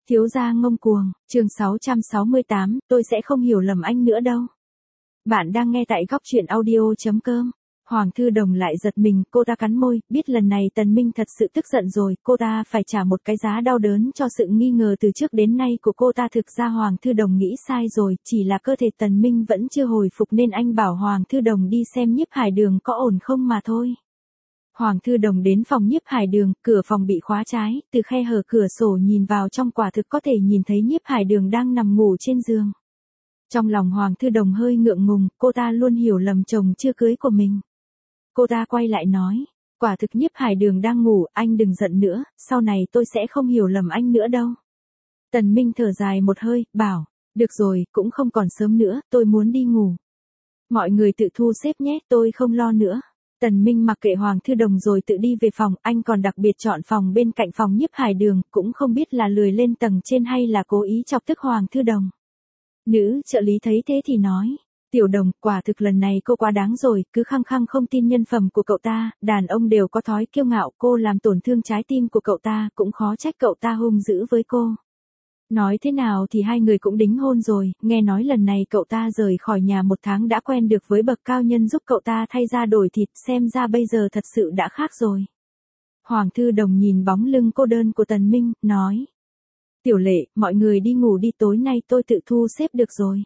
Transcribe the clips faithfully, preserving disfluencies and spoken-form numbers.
Thiếu gia ngông cuồng, chương sáu trăm sáu mươi tám, tôi sẽ không hiểu lầm anh nữa đâu. Bạn đang nghe tại góc truyện audio.com. Hoàng Thư Đồng lại giật mình, cô ta cắn môi, biết lần này Tần Minh thật sự tức giận rồi, cô ta phải trả một cái giá đau đớn cho sự nghi ngờ từ trước đến nay của cô ta. Thực ra Hoàng Thư Đồng nghĩ sai rồi, chỉ là cơ thể Tần Minh vẫn chưa hồi phục nên anh bảo Hoàng Thư Đồng đi xem Nhiếp Hải Đường có ổn không mà thôi. Hoàng Thư Đồng đến phòng Nhiếp Hải Đường, cửa phòng bị khóa trái, từ khe hở cửa sổ nhìn vào trong quả thực có thể nhìn thấy Nhiếp Hải Đường đang nằm ngủ trên giường. Trong lòng Hoàng Thư Đồng hơi ngượng ngùng, cô ta luôn hiểu lầm chồng chưa cưới của mình. Cô ta quay lại nói, quả thực Nhiếp Hải Đường đang ngủ, anh đừng giận nữa, sau này tôi sẽ không hiểu lầm anh nữa đâu. Tần Minh thở dài một hơi, bảo, được rồi, cũng không còn sớm nữa, tôi muốn đi ngủ. Mọi người tự thu xếp nhé, tôi không lo nữa. Tần Minh mặc kệ Hoàng Thư Đồng rồi tự đi về phòng, anh còn đặc biệt chọn phòng bên cạnh phòng Nhiếp Hải Đường, cũng không biết là lười lên tầng trên hay là cố ý chọc tức Hoàng Thư Đồng. Nữ trợ lý thấy thế thì nói, Tiểu Đồng, quả thực lần này cô quá đáng rồi, cứ khăng khăng không tin nhân phẩm của cậu ta, đàn ông đều có thói kiêu ngạo, cô làm tổn thương trái tim của cậu ta, cũng khó trách cậu ta hung dữ với cô. Nói thế nào thì hai người cũng đính hôn rồi, nghe nói lần này cậu ta rời khỏi nhà một tháng đã quen được với bậc cao nhân giúp cậu ta thay da đổi thịt, xem ra bây giờ thật sự đã khác rồi. Hoàng Thư Đồng nhìn bóng lưng cô đơn của Tần Minh, nói. Tiểu Lệ, mọi người đi ngủ đi, tối nay tôi tự thu xếp được rồi.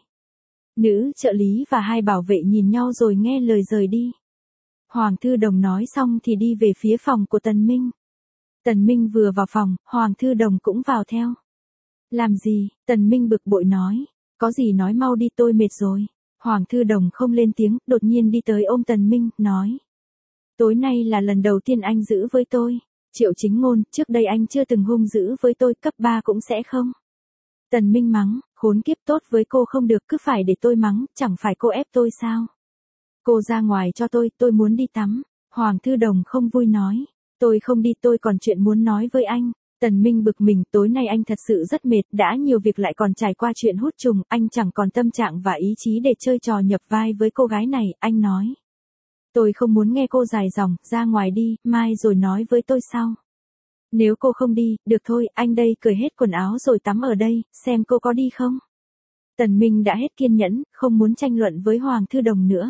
Nữ trợ lý và hai bảo vệ nhìn nhau rồi nghe lời rời đi. Hoàng Thư Đồng nói xong thì đi về phía phòng của Tần Minh. Tần Minh vừa vào phòng, Hoàng Thư Đồng cũng vào theo. Làm gì? Tần Minh bực bội nói. Có gì nói mau đi, tôi mệt rồi. Hoàng Thư Đồng không lên tiếng, đột nhiên đi tới ôm Tần Minh, nói. Tối nay là lần đầu tiên anh giữ với tôi. Triệu Chính Ngôn, trước đây anh chưa từng hung dữ với tôi, cấp ba cũng sẽ không. Tần Minh mắng, khốn kiếp, tốt với cô không được, cứ phải để tôi mắng, chẳng phải cô ép tôi sao? Cô ra ngoài cho tôi, tôi muốn đi tắm. Hoàng Thư Đồng không vui nói. Tôi không đi, tôi còn chuyện muốn nói với anh. Tần Minh bực mình, tối nay anh thật sự rất mệt, đã nhiều việc lại còn trải qua chuyện hút trùng, anh chẳng còn tâm trạng và ý chí để chơi trò nhập vai với cô gái này, anh nói. Tôi không muốn nghe cô dài dòng, ra ngoài đi, mai rồi nói với tôi sau. Nếu cô không đi, được thôi, anh đây cởi hết quần áo rồi tắm ở đây, xem cô có đi không. Tần Minh đã hết kiên nhẫn, không muốn tranh luận với Hoàng Thư Đồng nữa.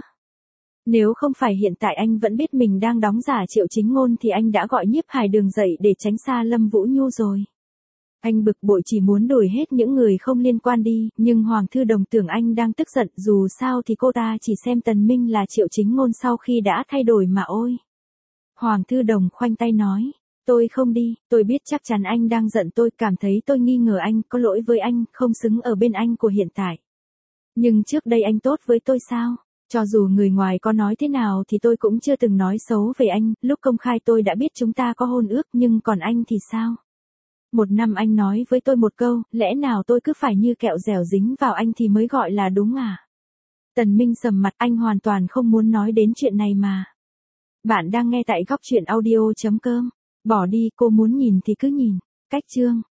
Nếu không phải hiện tại anh vẫn biết mình đang đóng giả Triệu Chính Ngôn thì anh đã gọi Nhiếp Hải Đường dậy để tránh xa Lâm Vũ Nhu rồi. Anh bực bội chỉ muốn đuổi hết những người không liên quan đi, nhưng Hoàng Thư Đồng tưởng anh đang tức giận, dù sao thì cô ta chỉ xem Tần Minh là Triệu Chính Ngôn sau khi đã thay đổi mà ôi. Hoàng Thư Đồng khoanh tay nói, tôi không đi, tôi biết chắc chắn anh đang giận tôi, cảm thấy tôi nghi ngờ anh, có lỗi với anh, không xứng ở bên anh của hiện tại. Nhưng trước đây anh tốt với tôi sao? Cho dù người ngoài có nói thế nào thì tôi cũng chưa từng nói xấu về anh, lúc công khai tôi đã biết chúng ta có hôn ước, nhưng còn anh thì sao? Một năm anh nói với tôi một câu, lẽ nào tôi cứ phải như kẹo dẻo dính vào anh thì mới gọi là đúng à? Tần Minh sầm mặt, anh hoàn toàn không muốn nói đến chuyện này mà. Bạn đang nghe tại góc truyện audio.com. Bỏ đi, cô muốn nhìn thì cứ nhìn. Cách chương.